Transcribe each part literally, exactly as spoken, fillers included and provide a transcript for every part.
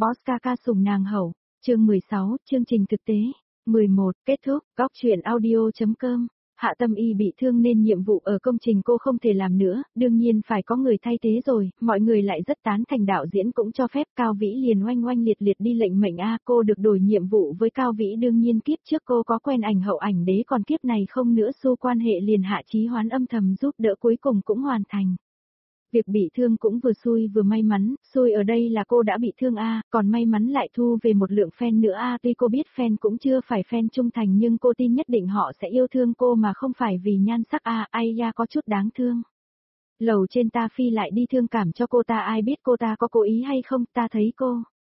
Boss ca ca sủng nàng hậu. Chương mười sáu, chương trình thực tế. mười một, kết thúc, góc truyện audio.com. Hạ Tâm Y bị thương nên nhiệm vụ ở công trình cô không thể làm nữa, đương nhiên phải có người thay thế rồi, mọi người lại rất tán thành đạo diễn cũng cho phép. Cao Vĩ liền oanh oanh liệt liệt đi lệnh mệnh A, cô được đổi nhiệm vụ với Cao Vĩ. Đương nhiên kiếp trước cô có quen ảnh hậu ảnh đế, còn kiếp này không nữa, xu quan hệ liền Hạ Chí Hoán âm thầm giúp đỡ, cuối cùng cũng hoàn thành. Việc bị thương cũng vừa xui vừa may mắn, xui ở đây là cô đã bị thương A, còn may mắn lại thu về một lượng fan nữa A. Tuy cô biết fan cũng chưa phải fan trung thành nhưng cô tin nhất định họ sẽ yêu thương cô mà không phải vì nhan sắc A. Ai da, có chút đáng thương. Lầu trên ta phi lại đi thương cảm cho cô ta, ai biết cô ta có cố ý hay không, ta thấy cô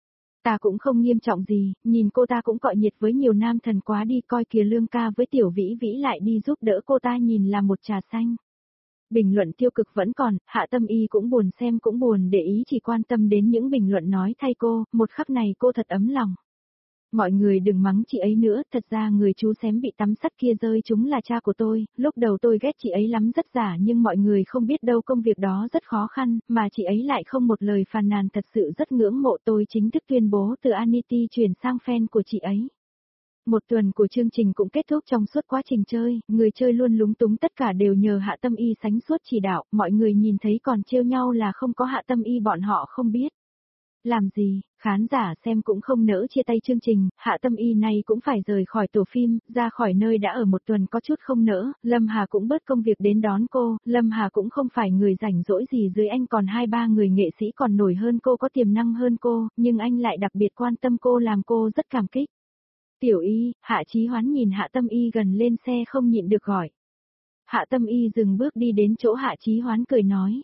ta cũng không nghiêm trọng gì, nhìn cô ta cũng cọi nhiệt với nhiều nam thần quá đi, coi kìa Lương ca với Tiểu Vĩ Vĩ lại đi giúp đỡ cô ta, nhìn là một trà xanh. Bình luận tiêu cực vẫn còn, Hạ Tâm Y cũng buồn xem cũng buồn để ý, chỉ quan tâm đến những bình luận nói thay cô, một khắc này cô thật ấm lòng. Mọi người đừng mắng chị ấy nữa, thật ra người chú xém bị tắm sắt kia rơi chúng là cha của tôi, lúc đầu tôi ghét chị ấy lắm rất giả, nhưng mọi người không biết đâu công việc đó rất khó khăn, mà chị ấy lại không một lời phàn nàn, thật sự rất ngưỡng mộ. Tôi chính thức tuyên bố từ Anity chuyển sang fan của chị ấy. Một tuần của chương trình cũng kết thúc, trong suốt quá trình chơi, người chơi luôn lúng túng, tất cả đều nhờ Hạ Tâm Y sánh suốt chỉ đạo, mọi người nhìn thấy còn trêu nhau là không có Hạ Tâm Y bọn họ không biết làm gì, khán giả xem cũng không nỡ chia tay chương trình. Hạ Tâm Y này cũng phải rời khỏi tổ phim, ra khỏi nơi đã ở một tuần, có chút không nỡ. Lâm Hà cũng bớt công việc đến đón cô, Lâm Hà cũng không phải người rảnh rỗi gì, dưới anh còn hai ba người nghệ sĩ còn nổi hơn cô, có tiềm năng hơn cô, nhưng anh lại đặc biệt quan tâm cô, làm cô rất cảm kích. Tiểu Y, Hạ Chí Hoán nhìn Hạ Tâm Y gần lên xe không nhịn được gọi. Hạ Tâm Y dừng bước đi đến chỗ Hạ Chí Hoán cười nói.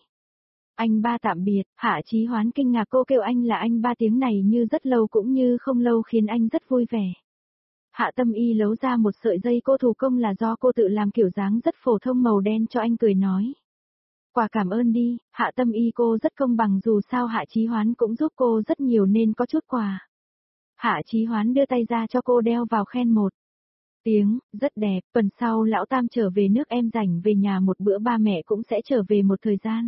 Anh ba tạm biệt. Hạ Chí Hoán kinh ngạc, cô kêu anh là anh ba, tiếng này như rất lâu cũng như không lâu, khiến anh rất vui vẻ. Hạ Tâm Y lấu ra một sợi dây cô thủ công là do cô tự làm, kiểu dáng rất phổ thông màu đen, cho anh cười nói. Quà cảm ơn đi. Hạ Tâm Y cô rất công bằng, dù sao Hạ Chí Hoán cũng giúp cô rất nhiều nên có chút quà. Hạ Chí Hoán đưa tay ra cho cô đeo vào, khen một tiếng, rất đẹp. Tuần sau lão Tam trở về nước, em rảnh về nhà một bữa, ba mẹ cũng sẽ trở về một thời gian.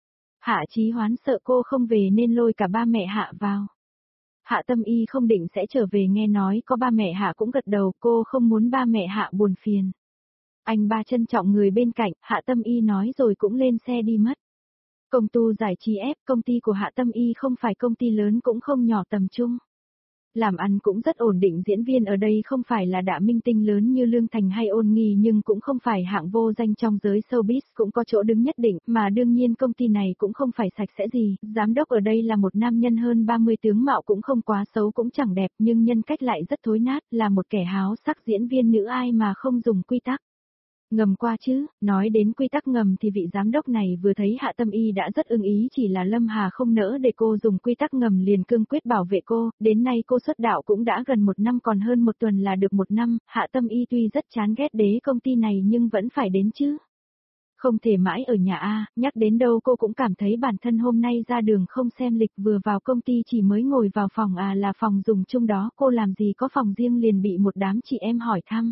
Hạ Chí Hoán sợ cô không về nên lôi cả ba mẹ Hạ vào. Hạ Tâm Y không định sẽ trở về, nghe nói có ba mẹ Hạ cũng gật đầu, cô không muốn ba mẹ Hạ buồn phiền. Anh ba trân trọng người bên cạnh, Hạ Tâm Y nói rồi cũng lên xe đi mất. Công tu giải trí F, công ty của Hạ Tâm Y không phải công ty lớn cũng không nhỏ, tầm trung. Làm ăn cũng rất ổn định, diễn viên ở đây không phải là đạ minh tinh lớn như Lương Thành hay Ôn Nghi, nhưng cũng không phải hạng vô danh trong giới showbiz, cũng có chỗ đứng nhất định, mà đương nhiên công ty này cũng không phải sạch sẽ gì. Giám đốc ở đây là một nam nhân hơn ba mươi, tướng mạo cũng không quá xấu cũng chẳng đẹp, nhưng nhân cách lại rất thối nát, là một kẻ háo sắc. Diễn viên nữ ai mà không dùng quy tắc ngầm qua chứ. Nói đến quy tắc ngầm thì vị giám đốc này vừa thấy Hạ Tâm Y đã rất ưng ý, chỉ là Lâm Hà không nỡ để cô dùng quy tắc ngầm liền cương quyết bảo vệ cô. Đến nay cô xuất đạo cũng đã gần một năm, còn hơn một tuần là được một năm. Hạ Tâm Y tuy rất chán ghét đế công ty này nhưng vẫn phải đến chứ. Không thể mãi ở nhà A, nhắc đến đâu cô cũng cảm thấy bản thân hôm nay ra đường không xem lịch, vừa vào công ty chỉ mới ngồi vào phòng à là phòng dùng chung đó, cô làm gì có phòng riêng, liền bị một đám chị em hỏi thăm.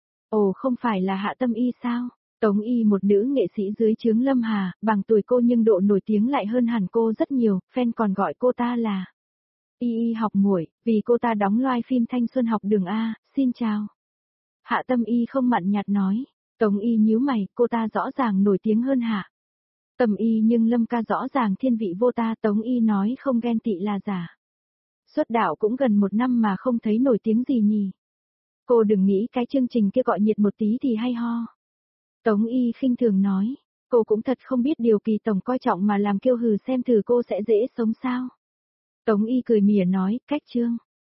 Ồ, không phải là Hạ Tâm Y sao? Tống Y, một nữ nghệ sĩ dưới trướng Lâm Hà, bằng tuổi cô nhưng độ nổi tiếng lại hơn hẳn cô rất nhiều, fan còn gọi cô ta là Y Y học muội, vì cô ta đóng loài phim Thanh Xuân Học Đường A. Xin chào. Hạ Tâm Y không mặn nhạt nói. Tống Y nhíu mày, cô ta rõ ràng nổi tiếng hơn Hạ Tâm Y, nhưng Lâm ca rõ ràng thiên vị vô ta. Tống Y nói không ghen tị là giả. Xuất đạo cũng gần một năm mà không thấy nổi tiếng gì nhỉ? Cô đừng nghĩ cái chương trình kia gọi nhiệt một tí thì hay ho. Tống Y khinh thường nói, cô cũng thật không biết điều, Kỳ tổng coi trọng mà làm kiêu hừ, xem thử cô sẽ dễ sống sao. Tống Y cười mỉa nói, cách chương